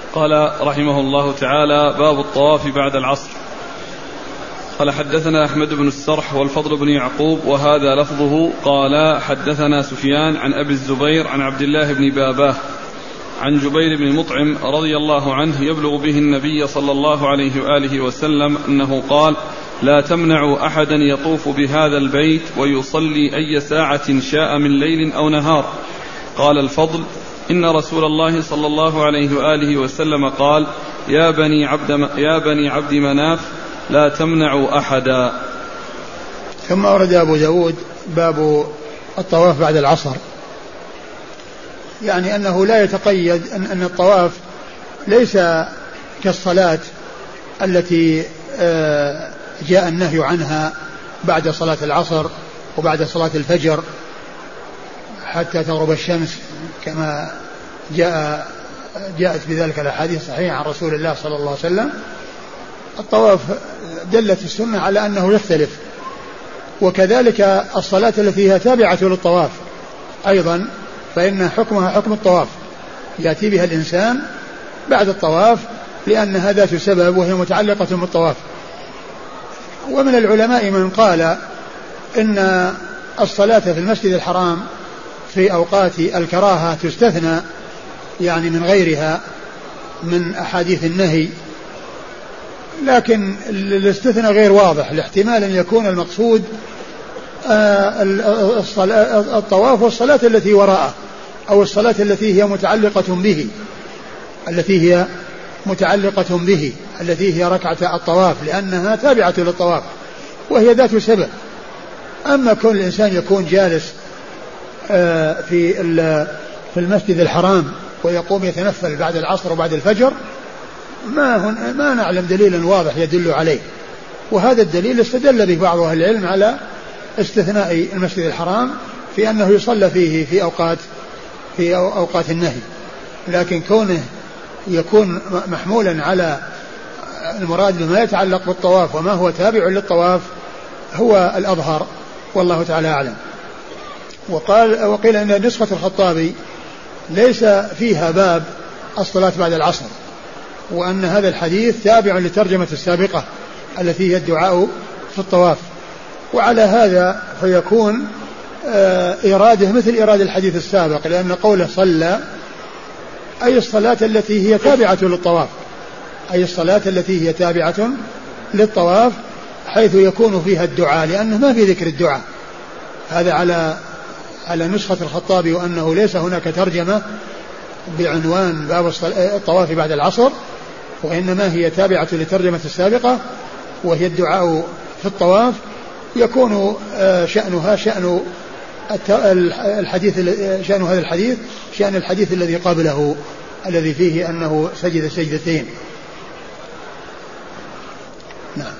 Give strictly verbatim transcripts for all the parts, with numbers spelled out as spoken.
قال رحمه الله تعالى: باب الطواف بعد العصر. قال: حدثنا أحمد بن السرح والفضل بن يعقوب وهذا لفظه. قال: حدثنا سفيان عن أبي الزبير عن عبد الله بن باباه عن جبير بن مطعم رضي الله عنه يبلغ به النبي صلى الله عليه وآله وسلم أنه قال: لا تمنعوا أحدا يطوف بهذا البيت ويصلي أي ساعة شاء من ليل أو نهار. قال الفضل: إن رسول الله صلى الله عليه وآله وسلم قال: يا بني عبد, يا بني عبد مناف لا تمنعوا أحدا. ثم أورد أبو داود باب الطواف بعد العصر، يعني أنه لا يتقيد أن, أن الطواف ليس كالصلاة التي جاء النهي عنها بعد صلاة العصر وبعد صلاة الفجر حتى تغرب الشمس، كما جاء جاءت بذلك الأحاديث الصحيحة عن رسول الله صلى الله عليه وسلم. الطواف دلت السنة على أنه يختلف، وكذلك الصلاة التي هي تابعة للطواف أيضا فإن حكمها حكم الطواف، يأتي بها الإنسان بعد الطواف لأنها ذات سبب وهي متعلقة بالطواف. ومن العلماء من قال إن الصلاة في المسجد الحرام في أوقات الكراهة تستثنى، يعني من غيرها من أحاديث النهي، لكن الاستثناء غير واضح، لاحتمال أن يكون المقصود الطواف والصلاة التي وراءه، أو الصلاة التي هي متعلقة به التي هي متعلقة به التي هي ركعة الطواف، لأنها تابعة للطواف وهي ذات سبب. أما كون الإنسان يكون جالس في في المسجد الحرام ويقوم يتنفل بعد العصر وبعد الفجر، ما هن ما نعلم دليلا واضح يدل عليه، وهذا الدليل استدل به بعض أهل العلم على استثناء المسجد الحرام في أنه يصلى فيه في أوقات في أوقات النهي، لكن كونه يكون محمولا على المراد بما يتعلق بالطواف وما هو تابع للطواف هو الأظهر، والله تعالى أعلم. وقال وقيل أن نسخة الخطابي ليس فيها باب الصلاة بعد العصر، وأن هذا الحديث تابع للترجمة السابقة التي هي الدعاء في الطواف، وعلى هذا فيكون إراده مثل إرادة الحديث السابق، لأن قوله صلى أي الصلاة التي هي تابعة للطواف، أي الصلاة التي هي تابعة للطواف حيث يكون فيها الدعاء، لأنه ما في ذكر الدعاء. هذا على على نسخة الخطابي، وأنه ليس هناك ترجمة بعنوان باب الطواف بعد العصر، وإنما هي تابعة للترجمة السابقة وهي الدعاء في الطواف، يكون شأنها شأن الحديث شأن هذا الحديث شأن الحديث الذي قبله الذي فيه أنه سجد سجدتين. نعم.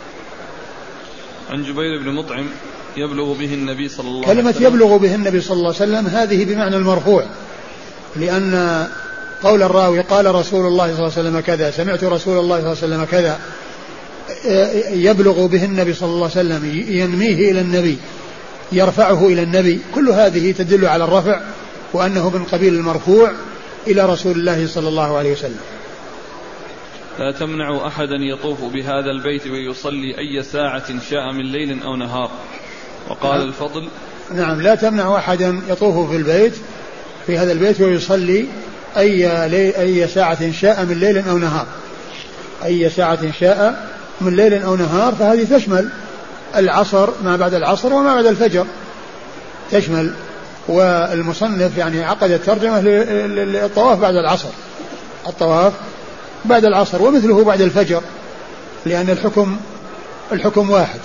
عن جبير بن مطعم يبلغ به النبي صلى الله عليه وسلم. كلمة يبلغ به النبي صلى الله عليه وسلم هذه بمعنى المرفوع، لأن قول الراوي قال رسول الله صلى الله عليه وسلم كذا، سمعت رسول الله صلى الله عليه وسلم كذا، يبلغ به النبي صلى الله عليه وسلم، ينميه إلى النبي، يرفعه إلى النبي، كل هذه تدل على الرفع وأنه من قبيل المرفوع إلى رسول الله صلى الله عليه وسلم. لا تمنع أحدا يطوف بهذا البيت ويصلي أي ساعة شاء من ليل أو نهار. وقال نعم. الفضل: نعم، لا تمنع أحدا يطوف في البيت في هذا البيت ويصلي أي, أي ساعة شاء من ليل أو نهار، أي ساعة شاء من ليل أو نهار، فهذه تشمل العصر ما بعد العصر وما بعد الفجر تشمل. والمصنف يعني عقد الترجمة للطواف بعد العصر، الطواف بعد العصر ومثله بعد الفجر، لأن الحكم الحكم واحد.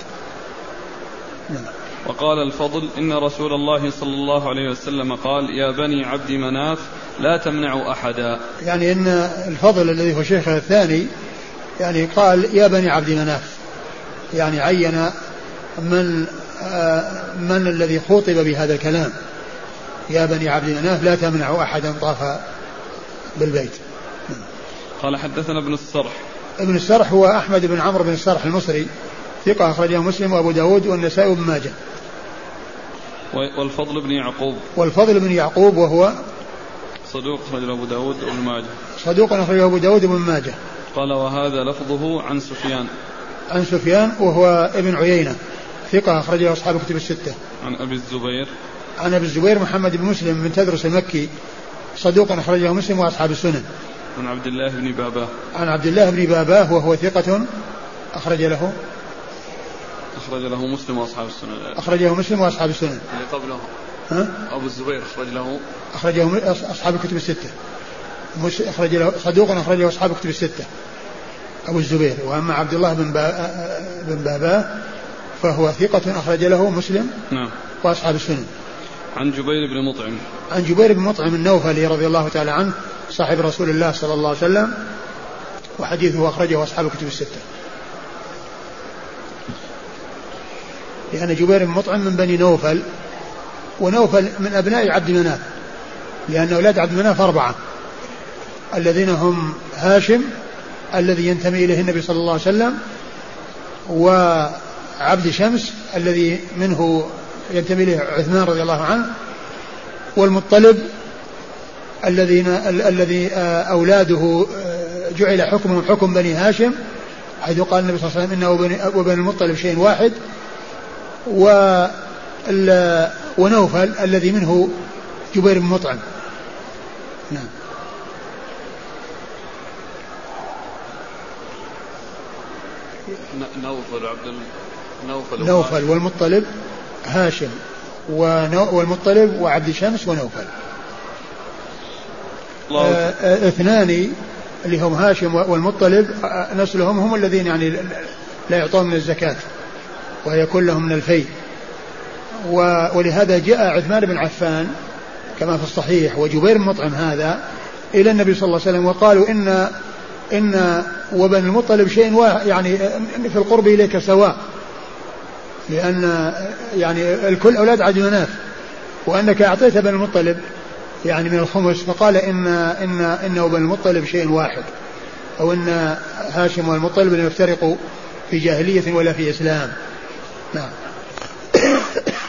وقال الفضل: إن رسول الله صلى الله عليه وسلم قال: يا بني عبد مناف لا تمنعوا أحدا. يعني إن الفضل الذي هو شيخه الثاني يعني قال يا بني عبد مناف، يعني عين من آه من الذي خاطب بهذا الكلام، يا بني عبد مناف لا تمنعوا أحدا طاف بالبيت. قال: حدثنا ابن السرح. ابن السرح هو أحمد بن عمرو بن السرح المصري، ثقة أخرجه مسلم وأبو داود والنسائي وابن ماجه. والفضل بن يعقوب. والفضل بن يعقوب وهو صدوق أخرجه أبو داود وابن ماجه. صدوق أخرجه أبو داود وابن ماجه. قال وهذا لفظه عن سفيان. عن سفيان وهو ابن عيينة ثقة أخرجه أصحاب كتب الستة. عن أبي الزبير. عن أبي الزبير محمد بن مسلم بن تدرس المكي صدوق أخرجه مسلم وأصحاب السنن. عن عبد الله بن باباه. عن عبد الله بن باباه وهو ثقة أخرج له أخرج له مسلم وأصحاب السنن. أخرجه مسلم وأصحاب السنن. اللي قبله ها؟ أبو الزبير أخرج له أخرجه أصحاب الكتب الستة. أخرج له صدوق أخرجه أصحاب الكتب الستة أبو الزبير. وأما عبد الله بن بن باباه فهو ثقة أخرج له مسلم نعم وأصحاب السنن. عن جبير بن مطعم. عن جبير بن مطعم النوفلي رضي الله تعالى عنه صاحب رسول الله صلى الله عليه وسلم وحديثه أخرجه أصحاب الكتب الستة. لأن جبير بن مطعم من بني نوفل، ونوفل من أبناء عبد مناف، لأن أولاد عبد مناف أربعة الذين هم هاشم الذي ينتمي إليه النبي صلى الله عليه وسلم، وعبد شمس الذي منه ينتمي إليه عثمان رضي الله عنه، والمطلب الذين الذي أولاده جعل حكمهم حكم بني هاشم، حيث قال النبي صلى الله عليه وسلم إنه وبني المطلب شيء واحد، ونوفل الذي منه جبير بن مطعم. نعم. نوفل عبد نوفل نوفل والمطلب هاشم والمطلب وعبد شمس ونوفل. آه اثنان اللي هم هاشم والمطلب نسلهم هم الذين يعني لا يعطون من الزكاة وهي كلهم من الفي. ولهذا جاء عثمان بن عفان كما في الصحيح وجبير بن مطعم هذا إلى النبي صلى الله عليه وسلم وقالوا إن إن وبن المطلب شيء واحد، يعني في القرب إليك سواء، لأن يعني الكل أولاد عبد مناف، وأنك أعطيت بن المطلب يعني من الخمس، فقال إن إن إن وبن المطلب شيء واحد، أو إن هاشم والمطلب لم يفترقوا في جاهلية ولا في إسلام. نعم.